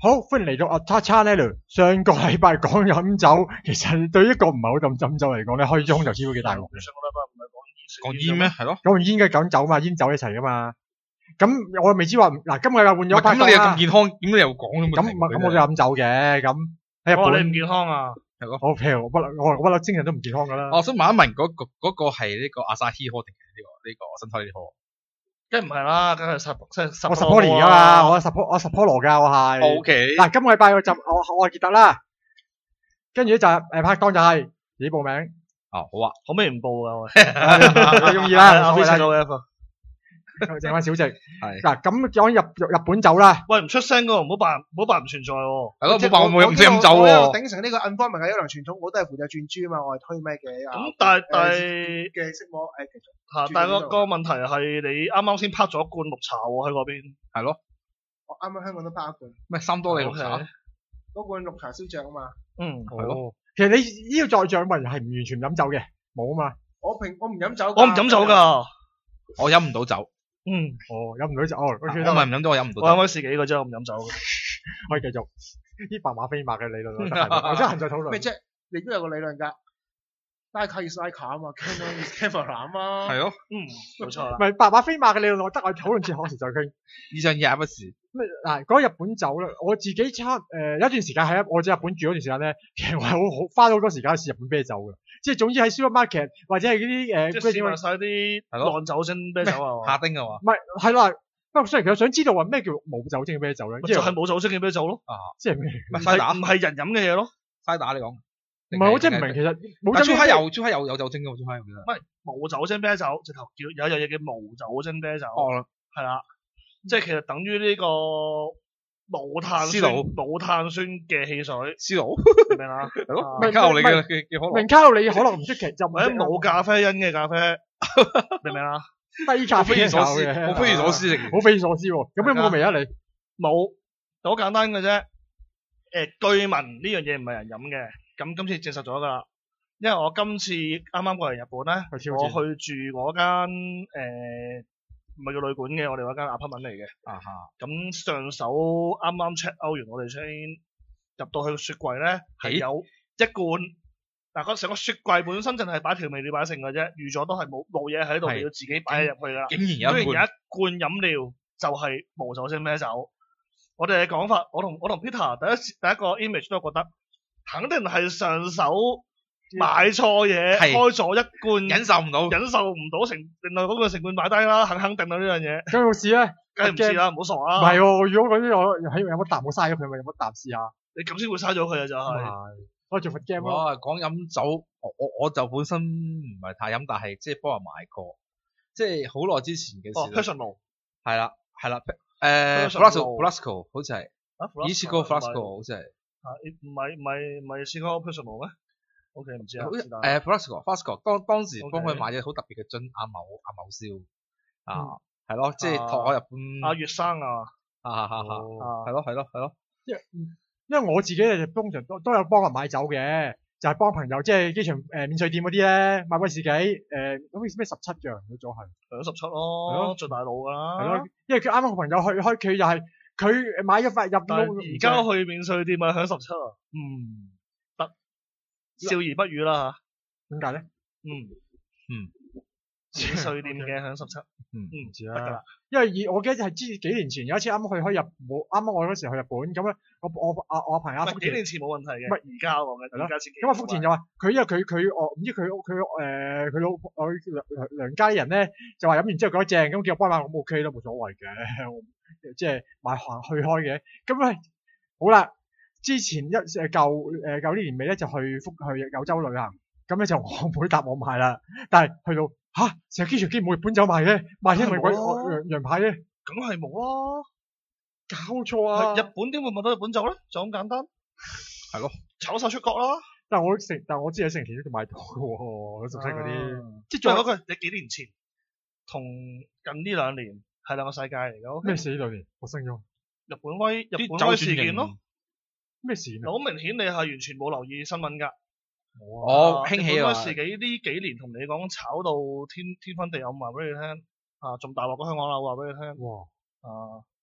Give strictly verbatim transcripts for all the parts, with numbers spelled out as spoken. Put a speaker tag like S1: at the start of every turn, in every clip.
S1: 好，歡迎嚟到阿叉叉呢度。上個禮拜講飲酒，其實對一個唔係好咁飲酒嚟講咧，開盅就知會幾大鑊嘅。
S2: 上個禮拜唔係講
S3: 講煙咩？係咯。
S1: 講完煙嘅講酒嘛，煙酒一齊噶嘛。咁我未知話嗱，今個禮拜換咗拍檔啦。
S3: 咁你又咁健康，點解你又講咁？
S1: 咁咁我都飲酒嘅，咁喺日
S2: 我話
S1: 本
S2: 你唔健康啊！
S3: 係咯。
S1: 我譬如我不嬲，我我不嬲精神都唔健康噶啦。
S3: 我想問一問嗰個嗰個係呢個阿薩希科定係呢個呢個新泰利科？
S2: 梗係唔係啦，梗係十即係十。
S1: 我 support 嚟噶嘛，我 support 我 support 羅噶，我係。
S3: O K。
S1: 嗱，今個禮拜我就我我係傑特啦，跟住咧就誒拍檔就係自己報名。
S3: 哦，好啊，
S2: 可唔可以唔報噶？喂，
S1: 你中意啦，
S2: 阿
S1: 冇
S2: F
S1: 所謂
S2: 到
S1: 啦
S2: F。
S1: 剩翻小食。
S3: 係。
S1: 嗱，咁講日日本酒啦。
S2: 喂，唔出聲噶，唔好扮唔好扮唔存在喎。
S3: 係咯，唔好扮我冇唔識飲酒
S4: 我
S3: 喎。
S4: 頂成呢個 unformed 嘅優良傳統，我都係負責轉珠啊嘛，我係推咩嘅。
S2: 咁但係但係
S4: 嘅色魔誒，其實
S2: 嚇，但係個個問題係你啱啱先拍咗一罐綠茶喎喺嗰邊。
S3: 係咯。
S4: 我啱啱香港都拍一罐。
S3: 咩三多利綠茶？
S4: 嗰罐綠茶燒醬啊嘛。
S2: 嗯，
S3: 係咯。
S1: 其實你呢個在場人係唔完全飲酒嘅，冇啊嘛。
S4: 我平我唔飲酒。
S2: 我唔飲酒㗎。
S3: 我飲唔到酒。
S2: 嗯，
S1: 哦，飲唔到酒，哦，我
S3: 唔係唔飲到，我飲唔到。
S2: 我啱啱試幾個啫，我唔飲酒嘅。
S1: 可以繼續啲白馬非馬嘅理論，我得閒我得閒再討論。
S4: 咩啫？你都有個理論㗎。拉卡 is 拉卡啊嘛 ，Canon is camera 啊嘛。
S3: 係咯。
S2: 嗯，冇錯啦。
S1: 唔係白馬非馬嘅理論，我得我討論哲學時再傾。
S3: 以上嘢不是。
S1: 咩嗱？講日本酒咧，我自己差誒、呃、有一段時間喺我喺日本住嗰段時間咧，其實我係好好花咗好多時間試日本啤酒嘅，即係總之喺 supermarket 或者係嗰啲誒，
S2: 即係試埋晒啲浪酒精啤酒啊，
S3: 夏丁啊嘛。
S1: 唔係係啦，不過雖然其實想知道話咩叫冇酒精嘅啤酒咧，
S2: 就係冇酒精嘅啤酒咯。
S1: 啊，即係咩？
S3: 唔係
S2: 唔係人飲嘅嘢咯。
S3: 西打你講。
S1: 唔係我真係唔明，其實冇酒精。
S3: 朱黑有朱黑有有酒精嘅喎，朱黑我記得。
S2: 唔係冇酒精啤酒，直頭叫有樣嘢叫無酒精啤酒。
S3: 哦，
S2: 係啦，即係其實等於呢個冇碳酸冇碳酸嘅汽水。
S3: 思路
S2: 明唔明啊？
S3: 係咯，明卡路里嘅嘅嘅可樂。
S1: 明卡路里可能唔出奇，就
S2: 或者冇咖啡因嘅咖啡，明唔明啊？
S1: 低咖啡因
S3: 嘅，好匪夷所思嚟，
S1: 好匪夷所思喎。咁有冇味啊？你
S2: 冇，好簡單嘅啫。誒，據聞呢樣嘢唔係人飲嘅。咁今次證實咗㗎啦，因為我今次啱啱過嚟日本咧，我去住嗰間誒唔係叫旅館嘅，我哋嗰間 apartment 嚟嘅。
S3: 啊哈！
S2: 咁上手啱啱 check out 完，我哋先入到去個雪櫃咧，係有一罐。嗱，個成個雪櫃本身淨係擺調味料擺剩嘅啫，預咗都係冇冇嘢喺度，你要自己擺入去㗎啦。
S3: 竟然有一罐，
S2: 有一罐飲料就係無酒精啤酒。我哋嘅講法，我同我同 Peter 第一第一個 image 都覺得。肯定係上手買錯嘢，開咗一罐，
S3: 忍受唔到，
S2: 忍受唔到成，令到嗰個成罐擺低啦，肯肯定啦呢樣嘢。
S1: 咁有冇試咧？
S2: 梗係唔試啦，唔好傻啦。
S1: 唔係喎，如果嗰啲我喺有冇啖我嘥咗佢，咪有冇啖試下？
S2: 你咁先會嘥咗佢啊！就係。
S1: 我做份 game 咯。
S3: 我講飲酒，我我我就本身唔係太飲，但係即係幫人買過，即係好耐之前嘅事。
S2: 哦 Personal。
S3: 係啦，係啦，誒 Flasco，Flasco 好似係。
S2: 啊
S3: Ichigo Flasco 好似係。
S2: 啊，唔係唔係唔係 Ichigo Personal 咩 ？O K 唔知啊。
S3: 誒 Flasco，Flasco 當當時幫佢買咗好特別嘅樽，阿某阿某燒啊，係咯，即係託我日本。
S2: 阿月生啊。
S3: 啊啊啊啊！係咯係咯係咯。
S1: 因為因為我自己就通常都都有幫人買酒嘅，就係幫朋友，即係機場誒免稅店嗰啲咧買威士忌誒，好似咩十七樣嗰種係。
S2: 係咯，十七咯，最大腦㗎啦。
S1: 係咯，因為佢啱啱個朋友去開佢就係。佢買咗塊入到，
S2: 而家去免稅店咪響十七啊？
S1: 嗯，
S2: 得，笑而不語啦
S1: 嚇。點解咧？
S2: 嗯
S3: 嗯，
S2: 免稅店嘅響十七。
S3: 嗯
S2: 嗯，
S1: 知啦。因為以我記得係之幾年前有一次啱啱去開日，冇啱啱我嗰時去日本咁咧，我我阿我朋友福田。
S2: 幾年前冇問題嘅。
S1: 唔係
S2: 而家講嘅，而家先。
S1: 咁啊，福田就話佢因為佢佢我唔知佢佢誒佢老我娘娘家啲人咧就話飲完之後覺得正，咁叫我幫買我 O K 都冇所謂嘅。即係買行去開嘅，咁咧好啦。之前一誒舊誒舊年年尾咧就去福去九州旅行，咁咧就我妹答我買啦，但係去到吓成日機場機冇日本酒賣嘅，賣啲咪鬼洋洋牌嘅，
S2: 梗係冇啦，
S1: 搞錯啊！
S2: 日本點會買到日本酒咧？就咁簡單，
S3: 係咯，
S2: 炒晒出國啦。
S1: 但係我成但係我知喺成田都買到嘅喎，熟悉嗰啲，
S2: 即係仲有嗰句你幾年前同近呢兩年。係兩個世界嚟嘅。
S1: 咩事呢兩年？我升咗。
S2: 日本威日本威事件咯。
S1: 咩事？
S2: 好明顯你係完全冇留意新聞㗎。
S3: 我興起啊！
S2: 日本威事件呢幾年同你講炒到天天昏地暗，話俾你聽啊，仲大鑊過香港啦，話俾你聽。
S1: 哇！
S2: 啊，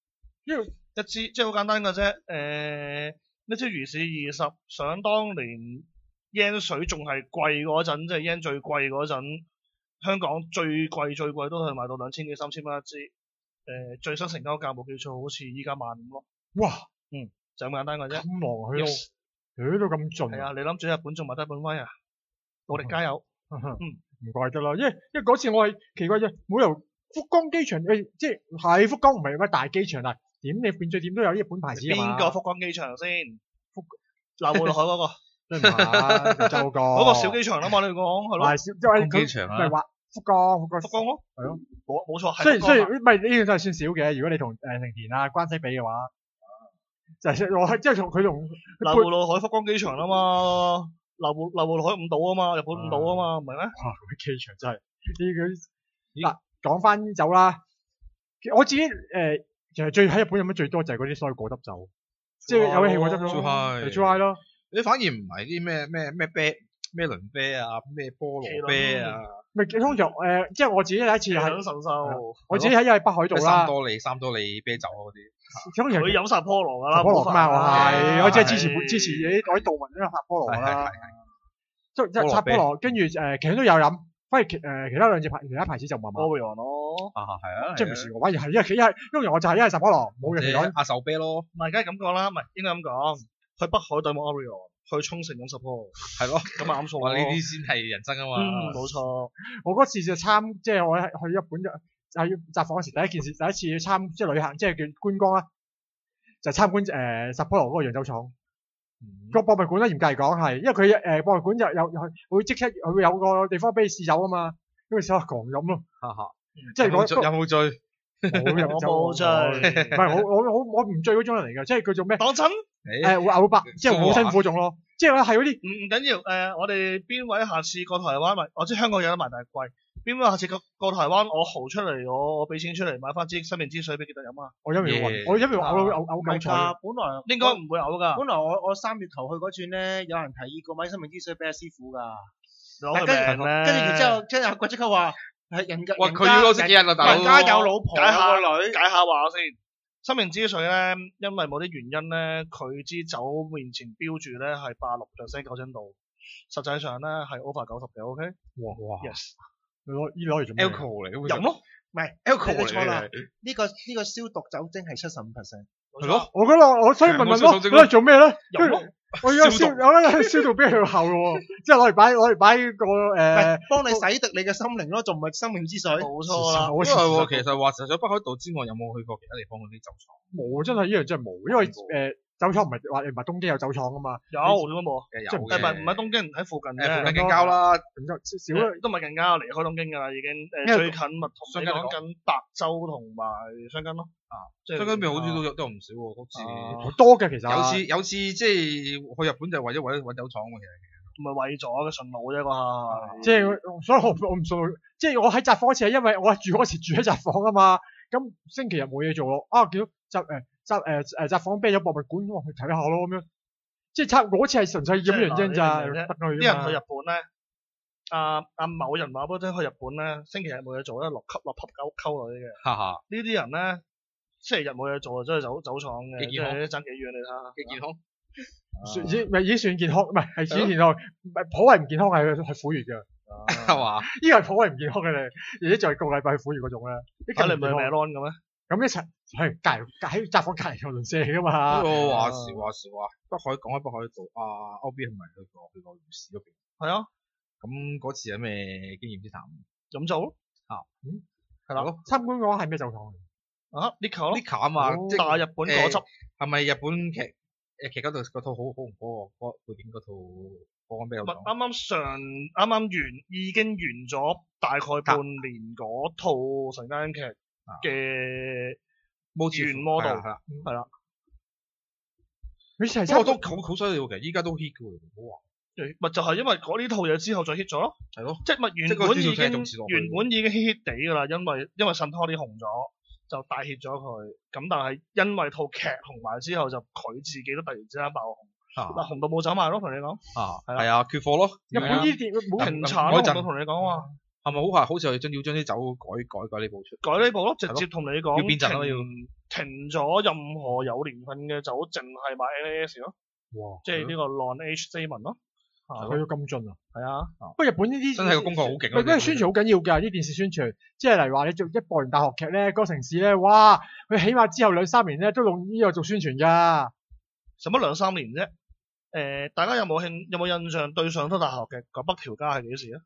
S1: 因為
S2: 一支即係好簡單嘅啫。誒，一支魚市二十，想當年 yen 水仲係貴嗰陣，即係 yen 最貴嗰陣，香港最貴最貴都係賣到兩千幾三千蚊一支。誒，最新成交價冇記錯，好似依家萬五咯。
S1: 哇！
S2: 嗯，就咁簡單嘅啫。
S1: 咁忙去到，去到咁盡。
S2: 係啊，你諗住日本仲賣得本威啊？努力加油。
S1: 嗯，唔怪得啦，因為因為嗰次我係奇怪啫，冇由福岡機場誒，即係係福岡唔係乜大機場，但係點你變最點都有日本牌子啊嘛。
S2: 邊個福岡機場先？福流湖落海嗰個。
S1: 唔係，就個。
S2: 嗰個小機場啦嘛，你講係咯。
S1: 係小，即係
S3: 機場啊。
S1: 咪話福岡？福岡。
S2: 福岡咯。係咯。冇冇錯。
S1: 雖然雖然唔係呢樣都係算少嘅，如果你同誒成田啊關西比嘅話，就係我係即係同佢同
S2: 流湖落海福岡機場啊嘛。流湖流湖落海五島啊嘛，日本五島啊嘛，唔係咩？
S1: 哇！嗰機場真係呢個嗱，講翻酒啦，我自己誒、呃、其實最喺日本飲得最多就係嗰啲所謂果汁酒，即係有啲氣果汁咯，係 dry 咯。
S3: 你反而唔係啲咩咩咩啤咩輪啤啊，咩菠蘿啤啊。
S1: 咪通常誒，即係我自己第一次係
S2: 神獸，
S1: 我自己喺喺北海道啦。
S3: 三多利三多利啤酒嗰啲。
S1: 通常
S2: 佢飲晒菠蘿㗎啦，
S1: 菠蘿㗎嘛，我係我即係支持
S2: 係
S1: 支持啲嗰啲道民因為發菠蘿啦。即即係
S3: 菠蘿啤
S1: 插菠蘿，跟住誒其實都有飲，反而其誒其他兩隻牌其他牌子就唔係嘛。
S2: Orion 咯。
S3: 啊係啊，
S1: 即係唔試過，反而係因為佢一係，因為我就係一係插菠蘿，冇人嚟講。
S3: 阿壽啤咯。
S2: 唔係，梗係咁講啦，唔係應該咁講。去北海道冇 Orion，去沖繩飲十菠蘿。
S3: 係咯，
S2: 咁啊啱數咯。
S3: 呢啲先係人生啊嘛。
S2: 嗯，冇錯。
S1: 我嗰次就參，即係我喺去日本就係札幌嗰時第一件事，第一次去參即係旅行，即係叫觀光啦，就參觀誒札幌嗰個洋酒廠。個博物館咧嚴格嚟講係，因為佢誒博物館就有有會即刻佢會有個地方俾你試酒啊嘛，因為試下狂飲咯。
S3: 哈哈，
S1: 即係
S3: 有冇醉？
S1: 冇飲酒，
S2: 冇醉。
S1: 唔係我我我我唔醉嗰種人嚟㗎，即係佢做咩？
S2: 當真？
S1: 誒會嘔白，即係好辛苦嗰種咯。即係係嗰啲
S2: 唔唔緊要誒，我哋邊位下次過台灣咪？我知香港有得賣，但係貴。邊位下次過過台灣，我豪出嚟，我我俾錢出嚟買翻支生命之水俾記得飲啊！
S1: 我因為暈，我因為我會嘔嘔嘔彩。
S4: 本來
S2: 應該唔會嘔㗎。
S4: 本來我我三月頭去嗰轉咧，有人提議過買生命之水俾阿師傅㗎。
S2: 攞佢命咧。
S4: 跟住然之後，跟住阿貴即刻話係人家，
S3: 哇！佢要攞幾日啊，大佬？
S4: 人家有老婆有
S2: 解下
S4: 個女，
S2: 解下話先。生命之水咧，因為某啲原因咧，佢支酒面前標住咧係八六 percent 酒精度，實際上咧係 over 九十嘅 ，OK？
S1: 哇哇
S2: Yes。
S1: 你攞依攞嚟做咩
S3: alcohol 嚟嘅，
S2: 飲咯，
S4: 唔係
S3: alcohol
S4: 你錯啦。
S3: 嚟嘅。
S4: 呢個呢個消毒酒精係七十五 percent。
S3: 係咯，
S1: 我覺得我所以問問咯，攞嚟做咩咧？
S2: 飲咯。
S1: 我而家燒，我咧燒到邊去後喎，即係攞嚟擺攞嚟擺個誒，
S4: 幫你洗滌你嘅心靈咯，仲唔係生命之水？
S2: 冇錯啦。
S3: 因為喎，其實話除咗北海道之外，有冇去過其他地方嗰啲酒廠？
S1: 冇，真係呢樣真係冇，因為誒酒廠唔係話唔係東京有酒廠㗎嘛。
S2: 有點解冇啊？
S3: 有
S2: 誒唔係唔係東京，喺附近嘅。
S3: 附近近郊啦，
S1: 少啦，
S2: 都唔係近郊，離開東京㗎啦已經。誒最近咪同你講緊白州同埋箱根咯。啊，即係
S3: 箱根邊好似都有都有唔少喎，好似
S1: 好多嘅其實。
S3: 有次有次即係去日本就係為咗為咗揾酒廠喎，其實。
S2: 唔係為咗嘅順路啫啩。
S1: 即係所以我我唔信，即係我喺札幌嗰次係因為我住嗰時住喺札幌啊嘛，咁星期日冇嘢做咯，啊見到札誒札誒誒札幌啤酒博物館，我去睇下咯咁樣。即係差嗰次係純粹咁樣啫咋，得
S2: 啲人去日本咧，阿阿某人話俾我聽去日本咧，星期日冇嘢做咧，落級落 pub 溝溝女嘅。
S3: 哈哈。
S2: 呢啲人咧，星期日冇嘢做就去走走廠嘅，即係爭幾遠你睇下。
S3: 幾健康？
S1: 算已唔係已經算健康，唔係係算健康，唔係頗為唔健康係係苦月嘅，
S3: 係嘛？
S1: 呢個係頗為唔健康嘅你，而且就係個禮拜去苦月嗰種咧。
S2: 嚇你唔係 Melon 嘅咩？
S1: 咁一齊係隔隔喺札幌隔離有鄰舍㗎嘛。
S3: 不過話時話時話，北海講開北海道，啊 O B 係咪去過去過魚市嗰邊？
S2: 係啊。
S3: 咁嗰次有咩經驗之談？
S2: 飲酒咯。
S1: 啊，嗯，
S2: 係啦。
S1: 參觀嘅話係咩酒廠嚟？
S2: 啊 Nikka 咯
S3: ，Nikka 啊嘛，即
S2: 係日本果汁。
S3: 係咪日本劇？誒，其實嗰度嗰套好好唔好喎？嗰背景嗰套講緊咩？
S2: 啱啱上啱啱完，已經完咗大概半年嗰套晨間劇嘅原 model 係啦，係啦。
S1: 佢係
S3: 不過都好好犀利喎，其實依家都 hit 嘅喎，唔好話。
S2: 咪就係因為嗰呢套嘢之後再 hit 咗咯。係咯。即係咪原本已經原本已經 hit hit 地㗎啦，因為因為信託啲紅咗。就大 hit 咗佢，咁但係因為套劇紅埋之後，就佢自己都突然之間爆紅，嗱紅到冇走賣咯，同你講，
S3: 啊係啊，缺貨咯，
S1: 日本呢啲冇
S2: 停產咯，我同你講話，
S3: 係咪好快？好似係將要將啲酒改改改呢部出？
S2: 改呢部咯，直接同你講
S3: 要變陣咯要
S2: 停咗任何有年份嘅酒，淨係買 N A S 咯。
S1: 哇！
S2: 即係呢個 non-aged seaman 咯。
S1: 去到咁盡啊！
S2: 係啊。
S1: 不過日本呢啲
S3: 真係個功課好勁。
S1: 佢嗰啲宣傳好緊要㗎，啲電視宣傳，即係例如話你做一播完大學劇咧，嗰個城市咧，哇！佢起碼之後兩三年咧都用呢個做宣傳㗎。
S2: 使乜兩三年啫？誒，大家有冇興有冇印象對上套大學嘅個北條家係幾時啊？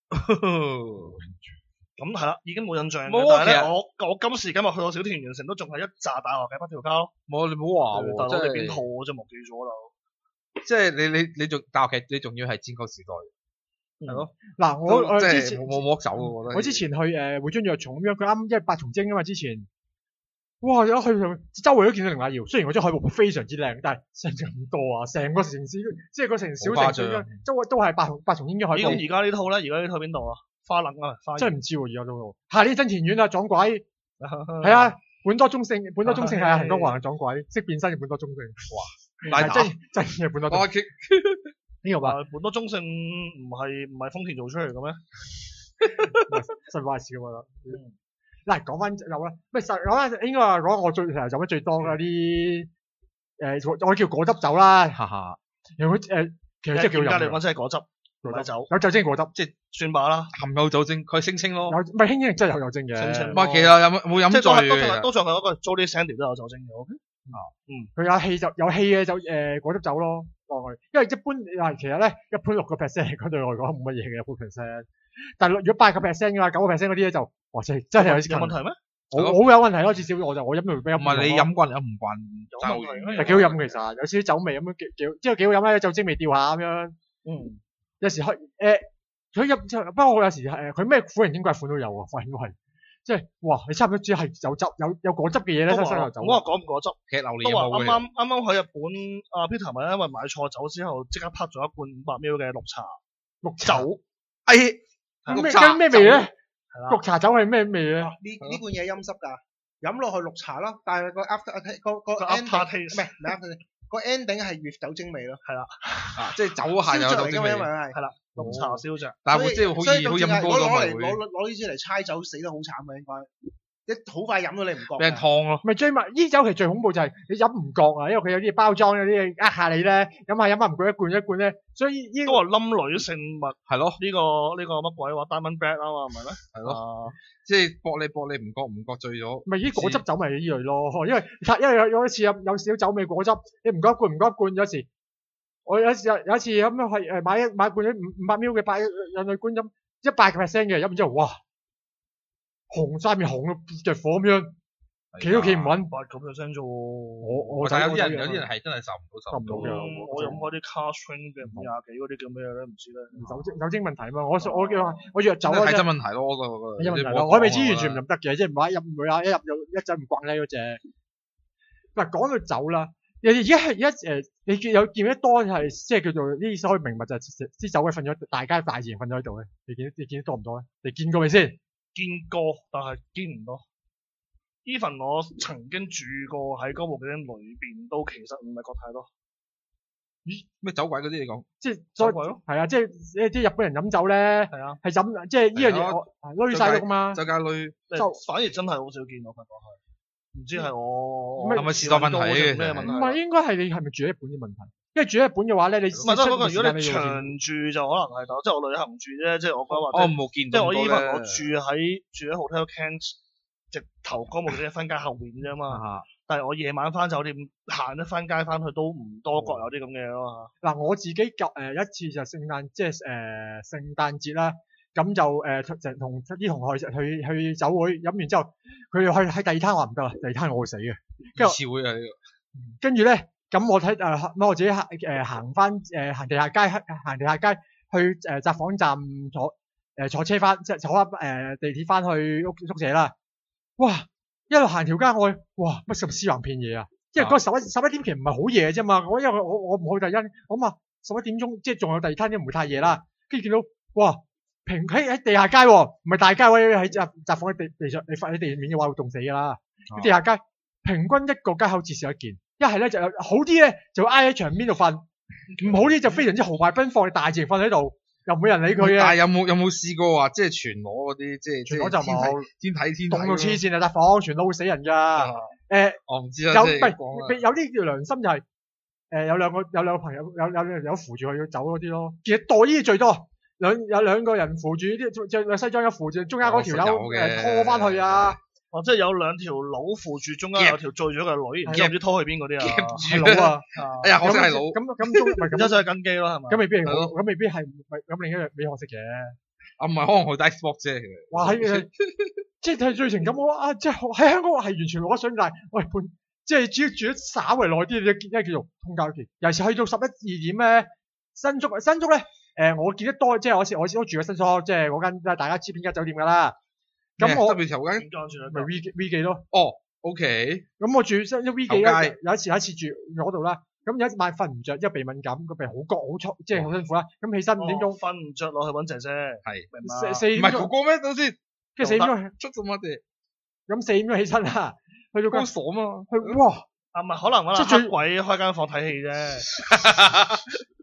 S2: 咁係啦，已經冇印象嘅。但係咧，我我今時今日去到小田原城都仲係一紮大學嘅北條家咯。
S3: 冇，你唔好話喎，
S2: 大佬你邊套我真係冇記咗啦。
S3: 即係你你你仲大學劇，你仲要係戰國時代，係咯。
S1: 嗱，我我
S3: 即
S1: 之前
S3: 係冇冇走我覺得。
S1: 我之前去誒會津若松咁樣，佢啱因為八重征啊嘛，之前。哇！一去上周圍都見到綾瀨遙，雖然我張海報非常之靚，但係成咁多啊，成個城市即係個城小城市周圍都係八重八重征嘅海報。
S2: 咁而家呢套咧？而家呢套邊度啊？花能啊，花
S1: 真係唔知喎，而家都下年真田院啊，撞鬼係啊，本多忠勝，本多忠勝係啊，恆光橫撞鬼，識變身嘅本多忠勝。哇！但係真真嘅本多忠勝呢個話，
S2: 本多忠勝唔係唔係豐田做出嚟嘅咩？
S1: 實話事㗎嘛。嗱，講翻有啦，咩實講翻應該話講我最成日飲得最多嗰啲誒，我叫果汁酒啦，哈哈。有佢誒，其實真係幾好飲。而家你講真係果汁，唔係酒，有酒精果汁，即係
S2: 算吧啦。
S3: 含有酒精，佢聲稱咯。
S1: 有唔係輕輕真係有酒精嘅。
S2: 唔
S3: 係，其實有冇冇飲醉嘅？
S2: 都仲係嗰個 Jolly Sandy 都有酒精嘅。O K。
S1: 啊，嗯，佢有氣就有氣嘅酒誒果汁酒咯，落去。因為一般係其實咧，一般六個 percent 嚟講對我嚟講冇乜嘢嘅，六個 percent。但係如果八個 percent 嘅話，九個 percent 嗰啲咧就，哇真真係有啲
S2: 有問題咩？
S1: 我我有問題咯，至少我就我飲到比較
S3: 唔係你飲慣飲唔慣
S2: 有問題，
S1: 係幾好飲其實，有少少酒味咁樣幾幾，即係幾好飲啦，酒精味調下咁樣。嗯，有時開誒，佢入不過我有時誒，佢咩苦人精怪款都有啊，發現都係，即係哇，你差唔多只係有汁有有果汁嘅嘢咧，真係有酒。
S2: 我話講唔果汁，
S3: 其實榴蓮
S2: 都話啱啱啱啱喺日本，阿 Peter 咪因為買錯酒之後，即刻拍咗一罐五百 ml 嘅綠茶綠酒，
S1: 哎。咩跟咩味咧？綠茶酒係咩味咧？
S4: 呢呢罐嘢陰濕㗎，飲落去綠茶咯，但係個 after 個個 ending 唔係唔係個 ending 係越酒精味咯，係啦，
S3: 啊即係酒下有酒精味，
S4: 因為係
S2: 係啦，綠茶燒着，
S3: 但係會即係好易好飲多咗咪會
S4: 攞攞攞呢支嚟猜酒死得好慘嘅應該。一好快飲到你唔覺，
S3: 俾人燙咯。
S1: 咪最咪呢酒其實最恐怖就係你飲唔覺啊，因為佢有啲包裝有啲嘢呃下你咧，飲下飲下唔覺一罐一罐咧，所以呢
S2: 都話冧女性物
S3: 係咯，
S2: 呢個呢個乜鬼話 Diamond Black 啊嘛，唔係咩？
S3: 係咯，即係搏你搏你唔覺唔覺醉咗。
S1: 咪呢果汁酒咪呢類咯，因為因為有有一次有有少酒味果汁，你唔覺一罐唔覺一罐，有時我有時有有一次咁樣係誒買一買罐五五百 ml 嘅百人類罐飲一百個 percent 嘅飲完之後，哇！紅晒面紅到着火咁樣，企都企唔穩，八咁 percent 啫喎。我我
S3: 但係有啲人有啲人係真係受唔到受唔到嘅。
S2: 我飲嗰啲 car string 嘅五廿幾嗰啲叫咩咧？唔知咧。
S1: 酒精酒精問題嘛，我我叫我藥酒
S3: 係真問題咯，我個
S1: 有問題咯。我未知完全唔飲得嘅，即係唔係飲唔會啊！一入就一陣唔慣咧嗰隻。嗱講到酒啦，而家係而家誒，你見有見得多係即係叫做呢啲所謂名物就係啲酒鬼瞓咗，大家大自然瞓咗喺度咧。你見你見得多唔多咧？你見過未先？
S2: 見過，但係見唔多。even 我曾經住過喺嗰部景裏邊，都其實唔係覺太多。
S3: 咦？咩酒鬼嗰啲你講？
S1: 即係酒鬼咯。係啊，即係啲日本人飲酒咧，係啊，係飲即係呢樣嘢，攞晒㗎嘛。
S3: 周街攞，
S2: 就反而真係好少見我發覺係。唔知係我
S3: 係咪時代問題嘅？
S2: 咩問題？
S1: 唔係應該係你係咪住喺日本嘅問題？因為住喺日本嘅話咧，你唔
S2: 係不過如果你長住就可能係，即係我旅行住啫，即係我講話。
S3: 我冇見到。
S2: 即係我依份我住喺住喺 Hotel Kent，直頭嗰幕嘅分街後面啫嘛。但係我夜晚翻酒店行一翻街翻去都唔多覺有啲咁嘅嘢咯。
S1: 嗱，我自己夾誒一次就聖誕，即係誒聖誕節啦。咁就誒就同啲同學去去酒會飲完之後，佢哋去喺第二攤話唔得啦，第二攤我會死嘅。
S3: 跟住會啊呢個。
S1: 跟住咧，咁我睇誒，咁我自己行誒行翻誒行地下街，行地下街去誒札幌站坐誒坐車翻，即係坐翻誒地鐵翻去屋宿舍啦。哇！一路行條街我去，哇！乜咁屍橫遍野啊！因為嗰十一十一點其實唔係好夜啫嘛。我因為我我唔去第一，我諗啊十一點鐘即係仲有第二攤，都唔會太夜啦。跟住見到哇！平喺喺地下街，唔係大街位喺札札幌喺地地上，你瞓喺地面嘅話會凍死噶啦。啲、啊、地下街平均一個街口至少一件，一係咧就好啲咧就挨喺牆邊度瞓，唔好啲就非常之豪邁奔放，大自然瞓喺度。 又冇人理佢嘅。
S3: 但係有冇有冇試過話即係全裸嗰啲，即係
S1: 全裸就冇，
S3: 天睇天睇
S1: 凍到黐線啊！但房全裸會死人㗎。誒，
S3: 我唔知啦，
S1: 有
S3: 即係
S1: 唔係有啲叫良心就係誒有兩個有兩個朋友有有有扶住佢要走嗰啲咯。其實袋呢啲最多，兩有兩個人扶住啲著著西裝一扶住中間嗰條友誒拖翻去啊！
S2: 哦，即係有兩條佬扶住，中間有條醉咗嘅女，然之後唔知拖去邊嗰啲啊？
S1: 係佬啊！
S3: 哎呀，可惜係佬。
S1: 咁咁中咪
S2: 咁就係跟機咯，係咪？
S1: 咁未必係咁未必係咁另一樣未學識嘅。
S3: 啊，唔係可能去打 Xbox 啫。
S1: 哇！喺即係最情感我啊！即係喺香港係完全攞上，但係喂半即係只要住得稍為耐啲，你一叫做通交期。尤其是去到十一二點咧，新宿新宿咧誒，我見得多，即係我先我先都住喺新宿，即係嗰間大家知邊間酒店㗎啦。咁我
S3: 特別頭間
S1: 咪 V V 記咯。
S3: 哦 ，OK。
S1: 咁我住新一 V 記咧，有一次有一次住嗰度啦。咁有一晚瞓唔着，因為鼻敏感，個鼻好乾好粗，即係好辛苦啦。咁起身五點鐘
S2: 瞓唔着落去揾姐姐，
S3: 係
S2: 明嘛？
S1: 四點
S3: 唔係哥哥咩？等先，
S1: 跟住四點鐘
S3: 出咗乜嘢？
S1: 咁四點鐘起身啦，去到間
S3: 鎖嘛，
S1: 去哇！
S2: 啊唔係可能可能黑鬼開間房睇戲啫。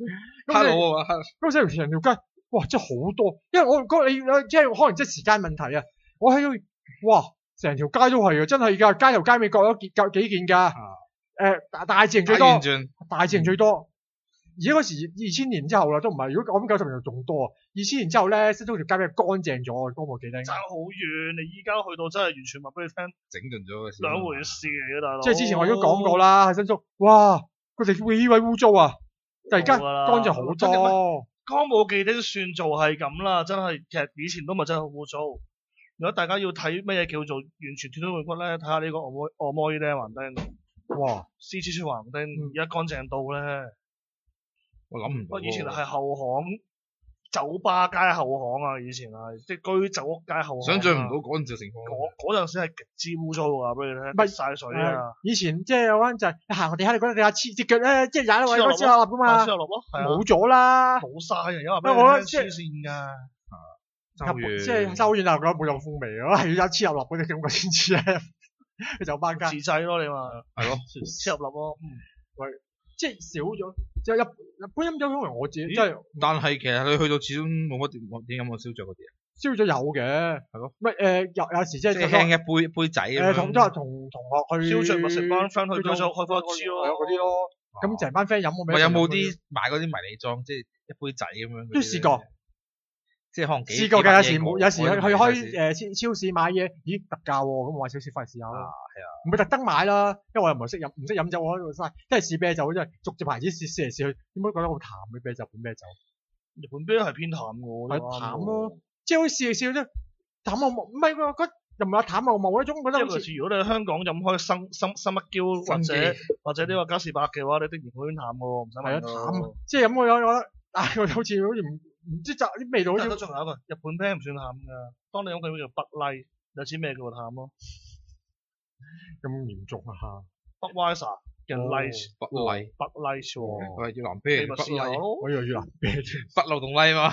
S3: Hello 啊，
S1: 咁成條成條街，哇！真係好多，因為我嗰你即係可能即係時間問題啊。我喺度，哇！成條街都係啊，真係㗎，街頭街尾各有幾各幾件㗎。誒大大自然最多，大自然最多。而家嗰時二千年之後啦，都唔係。如果我諗九十年代仲多啊。二千年之後咧，新宿條街比較乾淨咗，嗰個幾丁。
S2: 爭好遠，你依家去到真係完全話俾你聽，
S3: 整頓咗嘅
S2: 兩回事嚟嘅大佬。
S1: 即係之前我已經講過啦，喺新宿，哇！個地會以為污糟啊，但而家乾淨好多。
S2: 歌舞伎町算做係咁啦，真係其實以前都咪真係好污糟。如果大家要睇乜嘢叫做完全斷腿骨咧，睇下呢個按摩按摩呢啲橫丁。哇！獅子出橫丁，而家乾淨到咧，
S3: 我諗唔到。
S2: 以前係後巷，酒吧街後巷啊，以前係即係居酒屋街後巷。
S3: 想象唔到嗰陣時嘅情況。
S2: 嗰嗰陣時係極之污糟㗎，俾你聽。乜晒水啊！
S1: 以前即係有間就係你行個地下，你覺得地下黐隻腳咧，即係踩落去嗰支落㗎嘛。
S2: 黐落咯，
S1: 冇咗啦。
S2: 冇晒啊！因為俾你聽黐線㗎。
S1: 即係收完啊！覺得冇有風味咯，係要一黐入落嗰啲感覺先知咧。去酒吧街
S2: 自製咯，你話
S3: 係咯，
S2: 黐入落咯，嗯，
S1: 喂，即係少咗，即係一一般飲酒，因為我自己即係，
S3: 但係其實你去到始終冇乜點點飲過燒酒嗰啲啊，
S1: 燒酒有嘅，係咯，唔係誒有有時即係
S3: 輕一杯杯仔
S1: 誒，同都係同同學去
S2: 燒酒咪成班 friend 去咗開翻支咯，
S1: 嗰啲咯，咁成班 friend 飲我咪
S3: 有冇啲買嗰啲迷你裝，即係一杯仔咁樣？
S1: 都試過。
S3: 即係可能
S1: 試過㗎，有時冇，有時去去開誒超超市買嘢，咦特價喎，咁我話超市翻嚟試下咯。係啊，唔會特登買啦，因為我又唔係識飲，唔識飲酒，我喺度嘥，即係試啤酒，即係逐隻牌子試試嚟試去，點解覺得好淡嘅啤酒？日本啤酒，
S2: 日本啤係偏淡嘅喎，
S1: 係淡咯，即係好似試嚟試去啫，淡我冇，唔係喎，覺又唔係話淡我冇一種覺得好似。
S2: 如果你喺香港飲開生生生乜嬌或者或者呢個嘉士伯嘅話，你的然好偏淡嘅喎，唔使問。係啊，淡，即係飲我有覺得，但係我好似好似唔。唔知就啲味道好似，仲有一個日本啤唔算淡㗎。當你飲佢叫北拉，有知咩叫淡咯？
S1: 咁嚴重啊！
S2: 北威莎嘅拉，
S3: 北拉，
S2: 北拉喎。
S3: 我係越南啤，北拉，
S1: 我以為越南啤，
S3: 北漏洞拉嘛。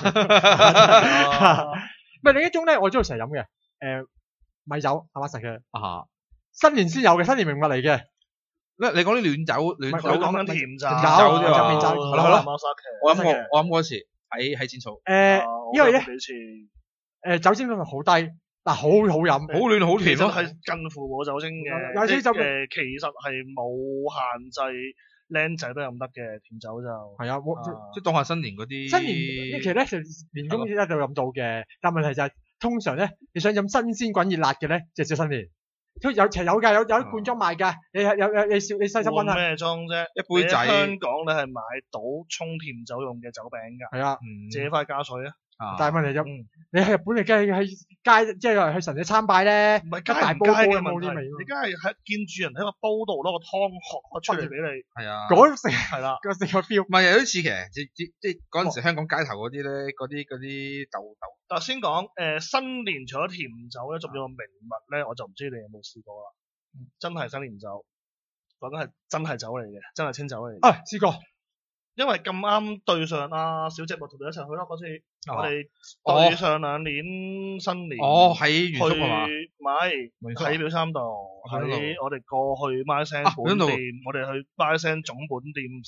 S1: 唔係另一種咧，我中意成日飲嘅，誒米酒係嘛實嘅。
S3: 啊，
S1: 新年先有嘅，新年名物嚟嘅。
S3: 你你講啲暖酒，暖酒
S2: 講緊甜酒，
S1: 酒啲
S3: 啊，
S1: 甜酒
S3: 係咯係咯。我飲過，我飲過一次。喺喺淺草，
S1: 誒，因為咧，誒酒精度好低，但好好飲，
S3: 好暖好甜咯，
S2: 係近乎冇酒精嘅，
S1: 有啲酒
S2: 誒其實係冇限制，僆仔都飲得嘅甜酒就
S1: 係啊，
S3: 即係當下新年嗰啲，
S1: 新年其實咧就年中一度飲到嘅，但問題就係通常咧你想飲新鮮滾熱辣嘅咧，就係小新年。都有其實有㗎，有有啲罐裝賣㗎。你係有有你少你細心揾下。
S2: 咩裝啫？一杯仔。香港你係買到沖甜酒用嘅酒餅㗎。係啊，借塊加水啊。但係問題就，你喺日本你梗係喺街，即係去神社參拜咧，唔係一大煲煲有冇啲味？ 你梗係喺見住人喺個煲度攞個湯殼出嚟俾你。係啊。嗰食係啦，嗰食個 feel。
S3: 唔係有啲似其實即即即嗰陣時香港街頭嗰啲咧，嗰啲嗰啲豆豆。
S2: 頭先講誒新年除咗甜酒咧，仲有個名物咧，我就唔知你有冇試過啦。真係新年酒，講緊係真係酒嚟嘅，真係清酒嚟嘅。
S1: 啊，試過。因為咁啱對上阿小姐咪同你一齊去咯，嗰次我哋對上兩年新年。
S3: 哦，喺原宿係嘛？
S2: 唔係喺表參道，喺我哋過去孖聲本店，我哋去孖聲總本店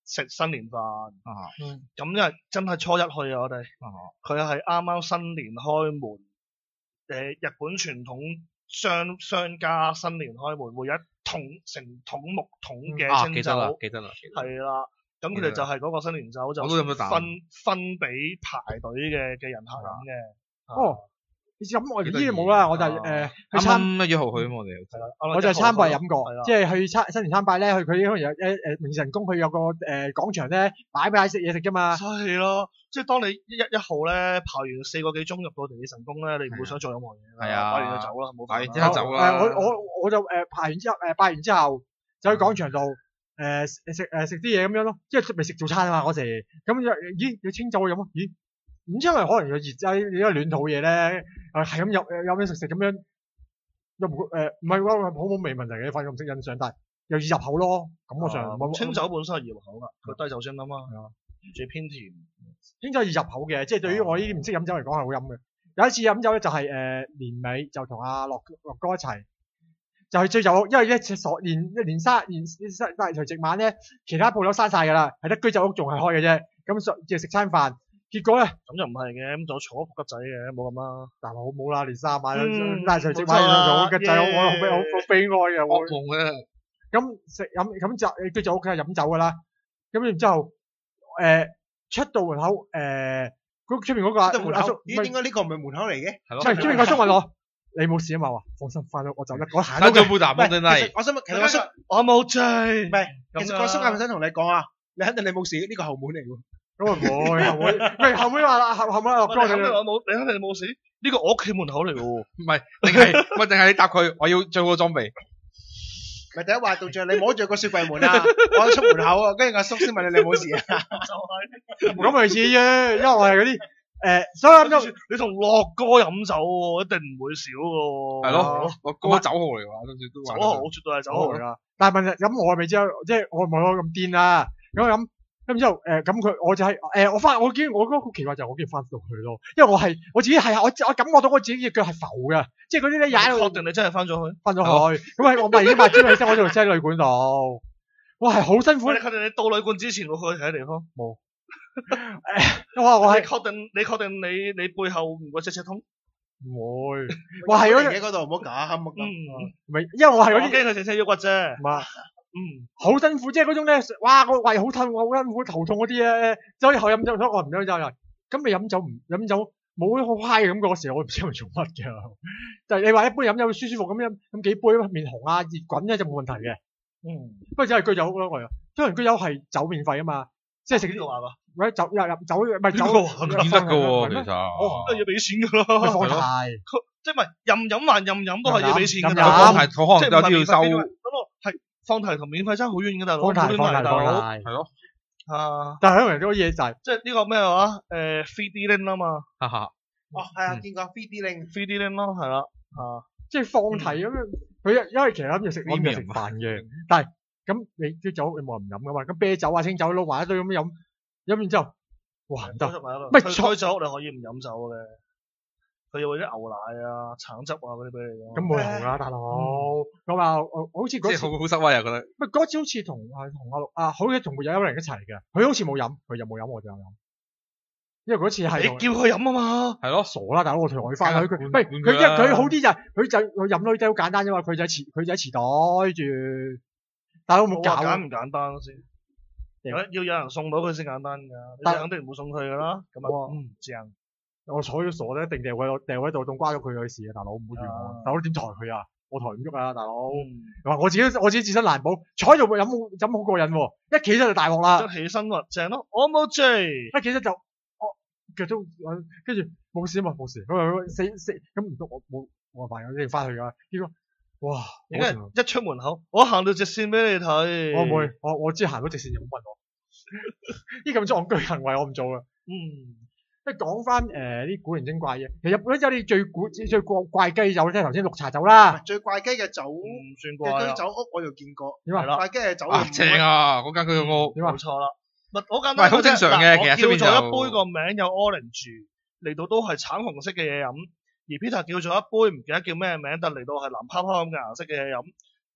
S2: 食新年飯。
S3: 啊，
S2: 咁因為真係初一去啊，我哋。
S3: 啊，
S2: 佢係啱啱新年開門。誒，日本傳統商商家新年開門會有一桶成桶木桶嘅
S3: 啊，
S2: 清酒。
S3: 記得啦，記得啦。
S2: 係啦。咁佢哋就係嗰個新年酒就分分俾排隊嘅嘅人客飲嘅。
S1: 哦，咁我呢啲冇啦，我就係誒去參
S3: 啱啱一號去啊嘛，我哋係啦，
S1: 我就係參拜飲過，即係去參新年參拜咧，去佢可能有誒誒明治神宮，佢有個誒廣場咧擺俾你食嘢食㗎嘛。
S2: 係咯，即係當你一一號咧排完四個幾鐘入到地理神宮咧，你唔會想做任何嘢㗎。係啊，擺完就走啦，冇
S3: 擺完之後走啦。
S1: 我我我就誒排完之後誒拜完之後就去廣場度。誒食誒食啲嘢咁樣咯，即係未食早餐啊嘛嗰時，咁又咦要清酒去飲啊？咦唔知因為可能有熱劑，因為暖肚嘢咧，誒係咁飲飲飲食食咁樣，又唔誒唔係話好冇味問題嘅，反正唔識欣賞，但係又易入口咯，感覺上。
S2: 啊、清酒本身係易入口噶，佢低酒精啊嘛，最偏甜。
S1: 清酒易入口嘅，即係對於我呢啲唔識飲酒嚟講係好飲嘅。有一次飲酒咧就係、是、誒、呃、年尾就同阿樂樂哥一齊。就去醉酒屋，因為一隻鎖年一年三年三大除夕晚咧，其他鋪頭閂晒㗎啦，係得居酒屋仲係開嘅啫。咁所即係食餐飯，結果咧
S2: 咁就唔係嘅，咁就坐一仆吉仔嘅，冇咁啦。
S1: 但係好冇啦，年三晚大除夕晚做吉仔，我好悲好好悲哀嘅。
S3: 噩夢啊！
S1: 咁食飲咁就居酒屋梗係飲酒㗎啦。咁然之後誒出到門口誒，嗰出邊嗰個阿叔，
S4: 咦？點解呢個唔係門口嚟嘅？
S1: 係咯，出邊個叔問我。你冇事啊嘛？話放心，翻到我就得，我行
S3: 到嘅。唔係，
S4: 我想問，其實我叔
S2: 我冇醉。
S4: 唔係，其實個叔係咪想同你講啊？你肯定你冇事，呢個後門嚟喎。
S1: 咁啊唔會，後門，喂後門話啦，後後門落哥你
S2: 我冇，你肯定你冇事。呢個我屋企門口嚟嘅喎。
S3: 唔係，定係唔係定係你答佢？我要最好嘅裝備。
S4: 咪第一話到最後，你摸住個雪櫃門啊！我出門口啊，跟住阿叔先問你你冇事啊？
S2: 就係。
S1: 咁咪似啫，因為我係嗰啲。誒，所以咁
S2: 你同樂哥飲酒喎，一定唔會少嘅。
S3: 係咯，樂哥酒號嚟㗎，到時都話。
S2: 酒號，我絕對係酒號嚟㗎。
S1: 但係問題咁我未知，即係我冇我咁癲啦。咁咁咁之後誒，咁佢我就係誒，我翻我見我覺得好奇怪就係我竟然翻到去咯，因為我係我自己係我我感覺到我自己隻腳係浮嘅，即係嗰啲咧踩。
S2: 確定你真係翻咗去？翻咗
S1: 去。咁係我咪已經買咗起身，我喺度喺旅館度。哇，係好辛苦。
S2: 你確定你到旅館之前會去其他地方？
S1: 冇。誒，我我係
S2: 確定，你確定你你背後唔會赤赤通？
S1: 唔會，我係嗰
S4: 嗰度唔好搞啊！唔
S1: 係，因為我係嗰啲
S2: 驚佢赤赤腰骨啫。
S1: 唔係，嗯，好辛苦，即係嗰種咧，哇個胃好痛，我好辛苦，頭痛嗰啲咧，就以後飲酒，所以我唔飲酒啦。咁你飲酒唔飲酒，冇好 high 嘅感覺嗰時候，我唔知佢做乜嘅。但係你話一般飲酒會舒舒服咁樣，咁幾杯面紅啊熱滾咧就冇問題嘅。嗯，不過只係居酒屋咯，我又，因為居酒屋係酒免費啊嘛。即係食呢個話㗎，喂酒入入酒唔係酒，
S3: 唔見得㗎喎，其實
S2: 哦都係要俾錢㗎咯，
S1: 放題，
S2: 即係唔係任飲還任飲都係要俾錢㗎，
S3: 放題可能有啲要收，
S2: 咁咯係放題同免費爭好遠㗎大佬，
S1: 放題放題放題
S3: 係咯，
S2: 啊，
S1: 但係香港人嗰啲嘢就係
S2: 即係呢個咩話誒 three D link 啊嘛，
S3: 哈哈，
S4: 哦係啊見過 three D link，three
S2: D link 咯係啦，啊
S1: 即係放題咁樣，佢因為其實諗住食呢邊食飯嘅，但係。咁你啲酒你冇人唔飲噶嘛？咁啤酒啊、清酒撈埋一堆咁飲，飲完之後，哇唔得，
S2: 唔係開酒你可以唔飲酒嘅，佢有啲牛奶啊、橙汁啊嗰啲俾你咯。
S1: 咁冇用啦，大佬。咁啊，好似嗰次
S3: 即係好好失威啊，覺得。
S1: 唔係嗰次好似同係同阿啊，好似同沒有一個人一齊嘅，佢好似冇飲，佢又冇飲，我就有飲。因為嗰次係
S2: 你叫佢飲啊嘛，
S1: 係咯，傻啦，大佬我同佢翻去佢，唔係佢一佢好啲就係佢就佢飲女仔好簡單啫嘛，佢就喺池佢就喺池袋住。大佬冇搞，
S2: 簡唔簡單先？要要有人送到佢先簡單㗎，你肯定唔會送佢㗎啦。咁啊，嗯，正。我坐咗傻咧，一定掉喺度，掉喺度，當瓜咗佢嘅事啊！大佬唔好怨我，大佬點抬佢啊？我抬唔喐啊，大佬。話我自己我自己自身難保，坐喺度飲飲好過癮喎，一企身就大鑊啦。 一起身喎，正咯，我冇醉。
S1: 一企身就我腳都跟住冇事啊嘛，冇事。咁啊死死咁唔得，我冇冇辦法，我一定翻去㗎。結果哇！
S2: 而家一出門口，我行到直線俾你睇。
S1: 我唔會，我我知行到直線就冇問我。呢咁壯舉行為我唔做啦。嗯，即係講翻誒啲古靈精怪嘢。其實日本有啲最古最怪雞酒，即係頭先綠茶酒啦。
S4: 最怪雞嘅酒唔算怪啊。居酒屋我又見過。
S1: 點啊？
S4: 怪雞嘅酒
S3: 啊正啊！嗰間居酒屋。
S1: 點啊？
S2: 冇錯啦。唔係好簡單。
S3: 唔係好正常嘅，其實
S2: 我叫咗一杯個名有 orange 嚟到都係橙紅色嘅嘢飲。而 Peter 叫咗一杯唔記得叫咩名，但嚟到係藍泡泡咁嘅顏色嘅嘢飲，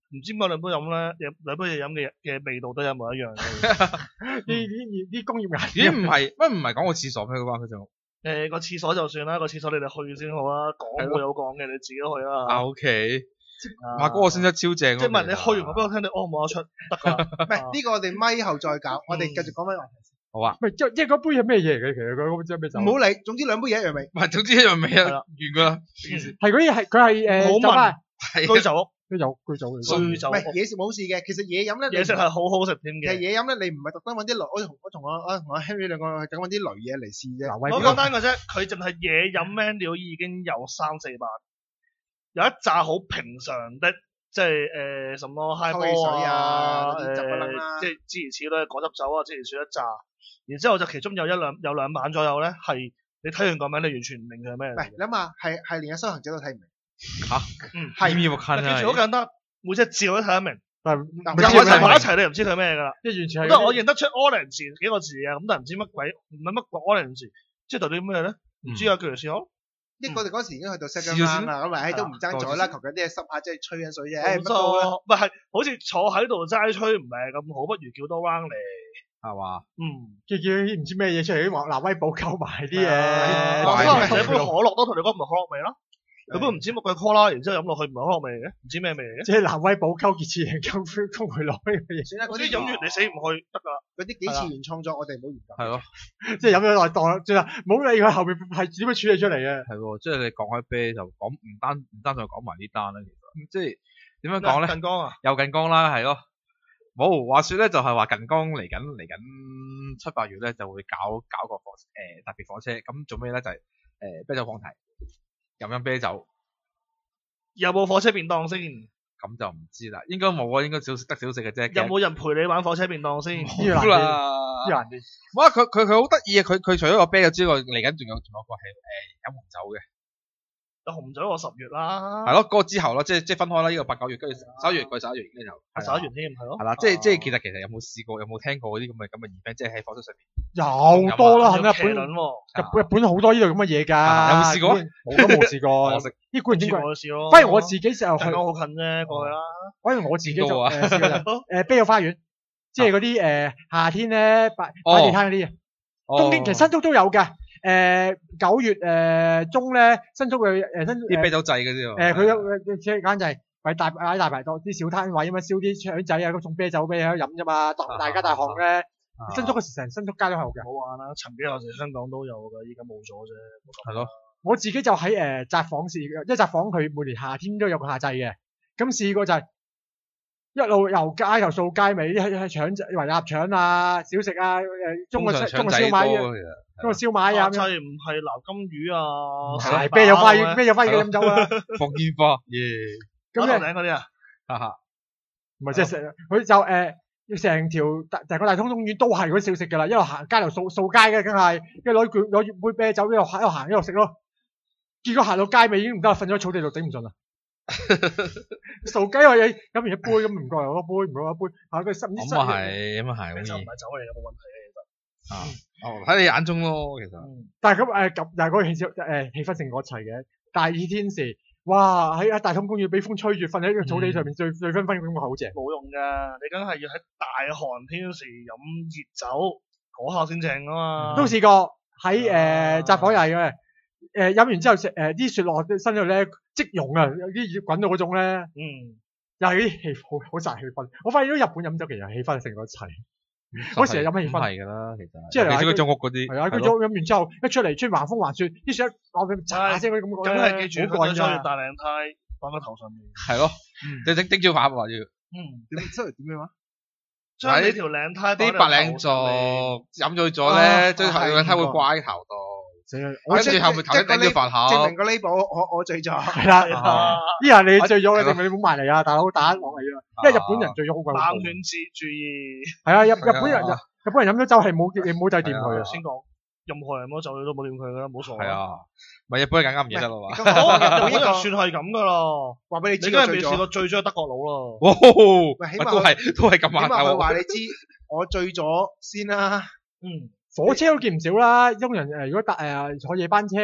S2: 唔知點解兩杯飲咧，兩杯嘢飲嘅嘅味道都一模一樣嘅。
S1: 呢啲啲工業人
S3: 咦唔係乜唔係講個廁所咩？佢話佢就
S2: 誒個廁所就算啦，個廁所你哋去先好啦，講冇有講嘅，你自己去啦。
S3: 啊 OK。馬哥個先得超正，
S2: 即係問你去完我俾我聽，你屙冇得出得㗎。
S4: 唔係呢個我哋咪後再搞，我哋繼續講翻話題先。
S3: 好啊。
S1: 唔係即係即係嗰杯係咩嘢嚟嘅？其實佢嗰杯咩酒？
S4: 唔好理，總之兩杯嘢一樣味。
S3: 唔係，總之一樣味啊，完㗎啦。
S1: 係嗰啲係佢係誒酒吧，
S2: 居酒屋，
S1: 居酒居酒屋。
S2: 居酒屋。
S4: 唔係嘢食冇事嘅，其實嘢飲咧，
S2: 嘢食係好好食添嘅。
S4: 其實嘢飲咧，你唔係特登揾啲雷，我同我同我我同阿 Henry 兩個去整揾啲雷嘢嚟試啫。
S1: 好
S2: 簡單嘅啫，佢淨係嘢飲 menu 已經有三四萬，有一紮好平常的。即係誒什麼 highball 啊，誒即係諸如此類果汁酒啊，諸如此類一紮，然之後就其中有一兩有兩版左右咧，係你睇完個名你完全唔明佢係咩。唔係
S4: 諗下係係連個修行者都睇唔明
S3: 嚇，
S2: 嗯
S3: 係要近啊，
S2: 記住好簡單，每隻字我都睇得明，
S1: 但係
S2: 有我齊埋一齊你又唔知佢咩㗎啦，
S1: 即係完全係。
S2: 不過我認得出 orange 幾個字啊，咁但係唔知乜鬼唔係乜鬼 orange，即係代表咩咧？唔知啊，叫嚟試下。
S4: 因為我哋嗰時已經去到 second round 啦，咁咪誒都唔爭在啦，求緊啲嘢濕下，即係吹緊水啫。誒，
S2: 冇錯，唔係好似坐喺度齋吹唔係咁好，不如叫多 round 嚟，
S3: 係嘛？
S2: 嗯，
S1: 叫叫唔知咩嘢出嚟，啲華南威寶溝埋啲嘢，
S2: 可能係杯可樂都同你講唔係可樂味咯。佢都唔知乜鬼 call 啦，然之後飲落去唔係可樂味嚟嘅，唔知咩味嚟嘅。
S1: 即係南威寶溝傑次元溝溝佢落呢個嘢。
S4: 算啦，
S2: 嗰啲飲完你死唔去得㗎。
S4: 嗰啲幾次元創作我哋唔好研究。
S3: 係咯，
S1: 即係飲咗落當算啦，唔好理佢後面係點樣處理出嚟嘅。
S3: 係喎，即係你講開啤就講唔單唔單再講埋呢單啦，其實即係點樣講咧？
S2: 近江啊，
S3: 有近江啦，係咯。冇話説咧，就係話近江嚟緊嚟緊七八月咧就會搞搞個火誒特別火車，咁做咩咧？就係誒啤酒放題。飲飲啤酒，
S2: 有冇火車便當先？
S3: 咁就唔知啦，應該冇啊，應該少得少食嘅啫。
S2: 有冇人陪你玩火車便當先？
S3: 冇啦，
S1: 難啲。
S3: 哇！佢佢佢好得意啊！佢佢除咗個啤酒之外，嚟緊仲有仲有個係誒飲紅酒嘅。
S2: 有紅酒我十月啦。
S3: 係咯，嗰個之後咯，即係即係分開啦。呢個八九月，跟住十一月，佢十一月已經有。
S2: 十一月添，係咯。
S3: 係啦，即係即係其實其實有冇試過，有冇聽過嗰啲咁嘅咁嘅 event，即係喺火車上面。
S1: 有多啦，係咪日本？日日本好多呢度咁嘅嘢㗎。
S3: 有冇試過？
S1: 我都冇試過。我食呢古然之貴。
S2: 我試咯。
S1: 不如我自己就去。
S2: 近江好近啫，過去啦。
S1: 不如我自己就
S3: 啊。
S1: 誒啤酒花園，即係嗰啲誒夏天咧擺擺地攤嗰啲啊。東京其實新宿都有㗎。誒九月誒中咧，新宿嘅誒新
S3: 啲啤酒製嗰啲
S1: 誒佢有即係簡直係擺大擺大排檔啲小攤位咁樣燒啲腸仔啊，咁送啤酒俾你飲啫嘛，大家大行咧。新宿嗰時成新宿街都係嘅。
S2: 冇玩啦，曾幾何時香港都有㗎，依家冇咗啫。
S3: 係咯。
S1: 我自己就喺誒札幌試，因為札幌佢每年夏天都有個夏祭嘅，咁試過就係一路由街頭掃街尾，喺喺腸仔、圍鴨腸啊、小食啊、誒中國中國燒賣嘅。中國燒賣啊！
S2: 即係唔係撈金魚啊？
S1: 係啤酒花園，啤酒花園嘅飲酒啊！
S3: 放煙花，耶！
S2: 咁咧嗰啲啊，
S3: 哈哈，
S1: 唔係即係成佢就誒，成條大大個大通公園都係嗰啲小食㗎啦，一路行街頭掃掃街嘅，梗係跟住攞住攞住杯啤酒一路行一路行一路食咯。結果行到街尾已經唔得啦，瞓咗喺草地度頂唔順啦。掃雞我嘢飲完一杯咁唔過嚟攞杯，唔過攞杯，嚇佢濕唔濕？
S3: 咁啊係，咁啊係，
S2: 就唔係酒嚟嘅，冇問題嘅其實。
S3: 啊，哦，喺你眼中咯，其實。
S1: 但係咁誒咁，但係嗰個氣誒氣氛成個齊嘅。大熱天時，哇喺大通公園俾風吹住，瞓喺個草地上面醉醉醺醺咁，好正。
S2: 冇用㗎，你梗係要喺大寒天時飲熱酒，嗰下先正啊嘛。
S1: 都試過喺誒札幌又係嘅。誒飲完之後食誒啲雪落身度咧即溶啊，有啲滾到嗰種咧，
S2: 嗯，
S1: 又係啲氣好好曬氣氛。我發現咗日本飲酒其實氣氛成個一齊，嗰時係飲氣氛
S3: 係㗎啦，其實
S1: 即係
S3: 你居屋嗰啲
S1: 係啊，居屋飲完之後一出嚟出橫風橫雪，啲雪落去炸聲嗰啲咁
S2: 梗係記住
S1: 好過癮
S2: 㗎，大領呔放喺頭上面，
S3: 係咯，你整整招牌話要，
S2: 嗯，
S4: 你出嚟點樣話？
S2: 將你條領呔
S3: 啲白領族飲咗咗咧，最後領呔會掛喺頭度。跟住後面頭一頂咗飯盒，
S4: 證明個 label 我我醉咗。係
S1: 啦，依家你醉咗，你證明你唔好埋嚟啊，大佬打落嚟啊！因為日本人醉咗好鬼好。
S2: 冷暖自注意。
S1: 係啊，日日本人日本人飲咗酒係冇你冇制掂佢啊。
S2: 先講，任何人飲咗酒你都冇掂佢噶啦，冇所謂。
S3: 係啊，咪日本人更加唔記得啦嘛。
S2: 日本人算係咁噶啦。
S4: 話俾你知，
S2: 你梗係未試過醉咗德國佬咯。
S3: 哇，
S4: 起碼
S3: 都係都係咁話。
S4: 起碼佢話你知，我醉咗先啦。
S2: 嗯。
S1: 火車都見唔少啦，工人誒如果搭誒坐夜班車，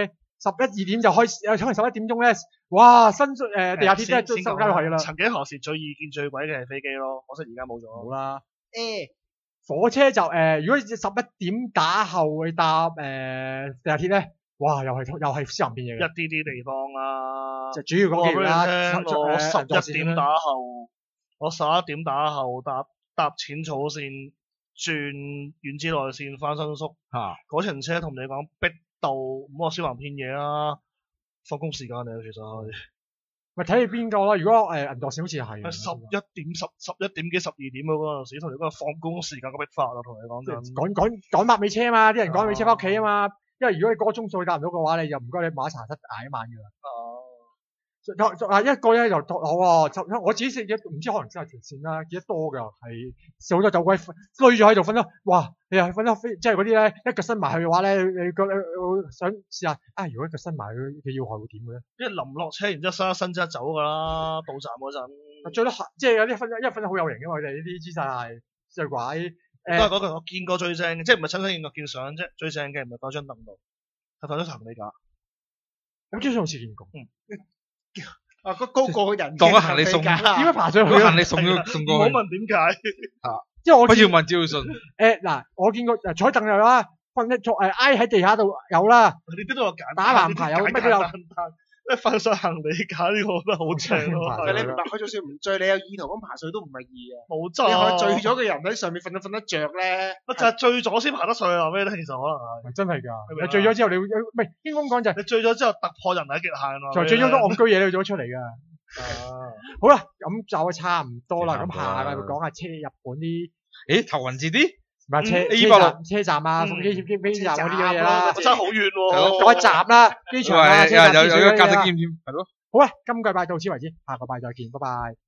S1: 十一二點就開始，有可能十一點鐘咧，哇新誒、呃、地下鐵都收街落去㗎啦。
S2: 曾幾何時最易見最鬼嘅係飛機咯，可惜而家冇咗。
S1: 好啦，
S4: 誒、欸、
S1: 火車就誒、呃，如果十一點打後去搭誒、呃、地下鐵咧，哇又係又係私人片嘢嘅。
S2: 一啲啲地方啦，
S1: 就主要嗰幾啦。
S2: 我十一點打後，我十一點打後搭搭淺草線轉遠之內線翻新宿，嗰、啊、程車同你講逼到，咁我私人片嘢啦，放工時間嚟其實係。
S1: 咪睇你邊個啦？如果誒銀座線好似係
S2: 十一點十十一點幾十二點嗰陣時，同你講放工時間嘅逼法啊，同你講緊。
S1: 趕趕趕搭尾車啊嘛，啲人趕尾車翻屋企啊嘛。因為如果你個鐘數搭唔到嘅話，你就唔該你買茶室捱一晚㗎啦。哦。啊一個咧就好喎，我自己食嘢唔知可能真係條線啦，幾得多㗎，係食好多酒鬼堆咗喺度瞓咯。哇！你又瞓得飛，即係嗰啲咧一腳伸埋去嘅話咧，你覺得想試下啊？如果一腳伸埋去，佢要害會點嘅咧？因為臨落車，然之後伸一伸之後走㗎啦，到站嗰陣。最多即係有啲瞓，因為瞓得好有型嘅嘛，佢哋呢啲姿勢係最鬼。誒，都係嗰句，我見過最正嘅，即係唔係親身見過見相啫，最正嘅唔係擺張凳度，係擺張行李架。咁張上次見過。嗯。
S4: 啊！個高過人
S3: 當個行李送，
S1: 點解爬上去？
S3: 個行李送咗送過去。
S2: 唔好問點解。
S1: 啊，因為我
S3: 不要問，只要信。
S1: 誒嗱，我見過誒坐凳有啦，瞓一坐誒挨喺地下度有啦。
S2: 你邊度有揀？
S1: 打籃球有咩都有。
S2: 一瞓上行李架呢個我覺得好正咯。
S4: 你明白？佢就算唔醉，你有意圖咁爬上去都唔係易啊。
S2: 冇錯。
S4: 你可醉咗嘅人喺上面瞓都瞓得着咧。
S2: 就係醉咗先爬得上去啊？咩咧？其實可能係。
S1: 真係㗎。你醉咗之後，你會唔係應該咁講就係
S2: 你醉咗之後突破人體極限啊！
S1: 就醉咗都戇居嘢你做咗出嚟㗎。啊，好啦，咁就差唔多啦。咁下個講下車日本啲，
S3: 誒頭文字 D，
S1: 唔係車車站車站啊，送機機機站嗰啲嘢啦，
S2: 真係好遠喎。
S1: 嗰一集啦，機場啊，車站
S3: 有有有有價值兼添，係咯。
S1: 好啦，今個禮拜到此為止，下個禮拜再見，拜拜。